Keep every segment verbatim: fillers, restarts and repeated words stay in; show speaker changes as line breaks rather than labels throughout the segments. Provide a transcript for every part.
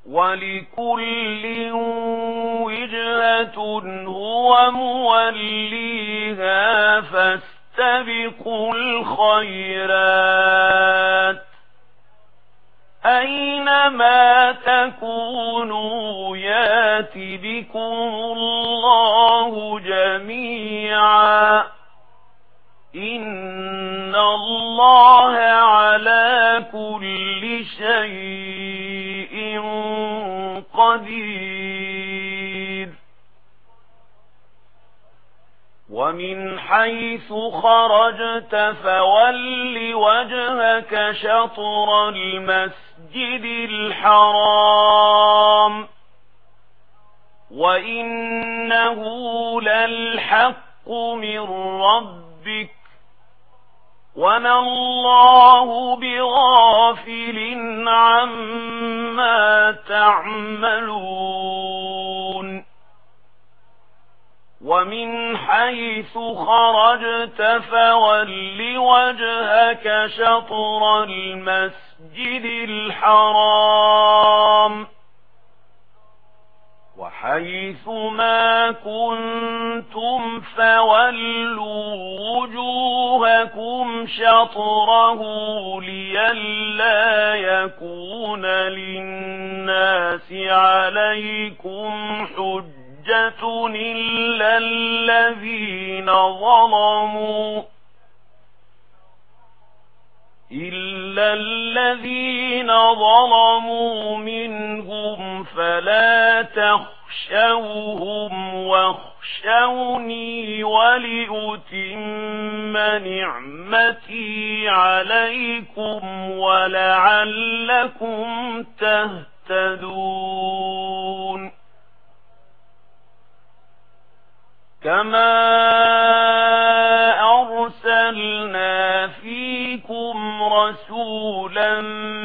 ولكل وجهة هو موليها فاستبقوا الخيرات أينما تكونوا يات بكم الله جميعا إن الله على كل شيء قدير. ومن حيث خرجت فول وجهك شطر المسجد الحرام وإنه للحق من ربك وما الله بغافل عما تعملون. ومن حيث خرجت فول وجهك شطر المسجد الحرام وحيث ما كنتم فولوا وجوهكم شطره لئلا يكون للناس عليكم حجة إلا الذين ظلموا إلا الذين ظلموا منهم فلا تخشوهم واخشوني ولأتم نعمتي عليكم ولعلكم تهتدون. كما أرسلنا فيكم رسولا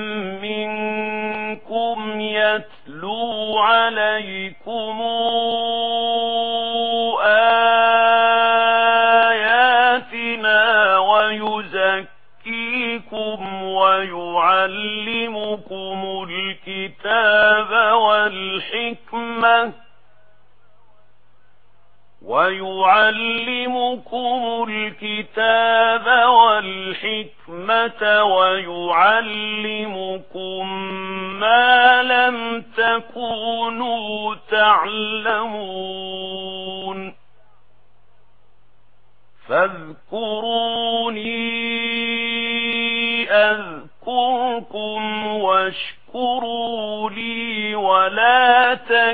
منكم يتلو عليكم آياتنا ويزكيكم ويعلمكم الكتاب والحكمة ويعلمكم الكتاب والحكمة ويعلمكم ما لم تكونوا تعلمون. فاذكروني أذكركم واشكروا لي ولا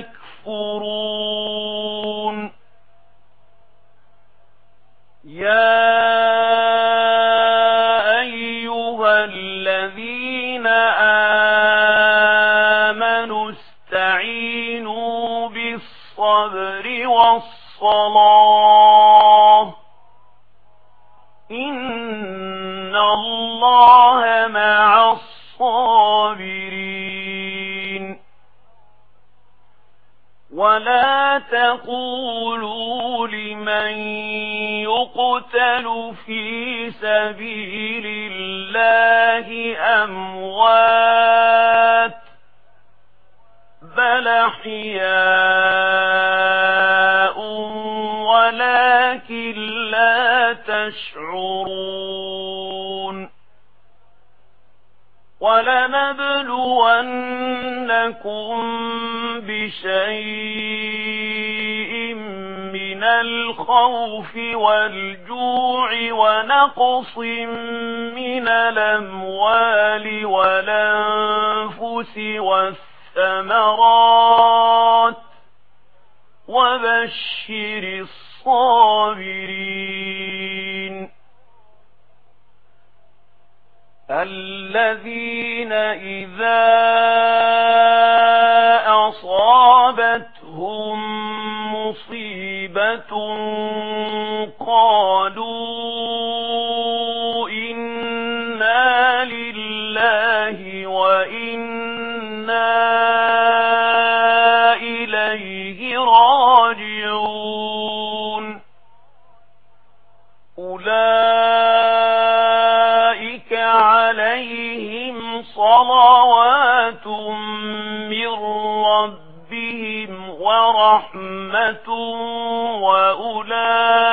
تكفرون. يا أيها الذين آمنوا استعينوا بالصبر والصلاة إن الله مع الصابرين. ولا تقولوا لمن يقتل في سبيل الله أموات بل أحياء ولكن لا تشعرون. ولنبلونكم بشيء من الخوف والجوع ونقص من الأموال والأنفس والثمرات وبشر الصابرين الذين إذا أصابتهم مصيبة قالوا إنا لله وإنا إليه راجعون. أولئك عليهم صلوات من ورحمة وأولئك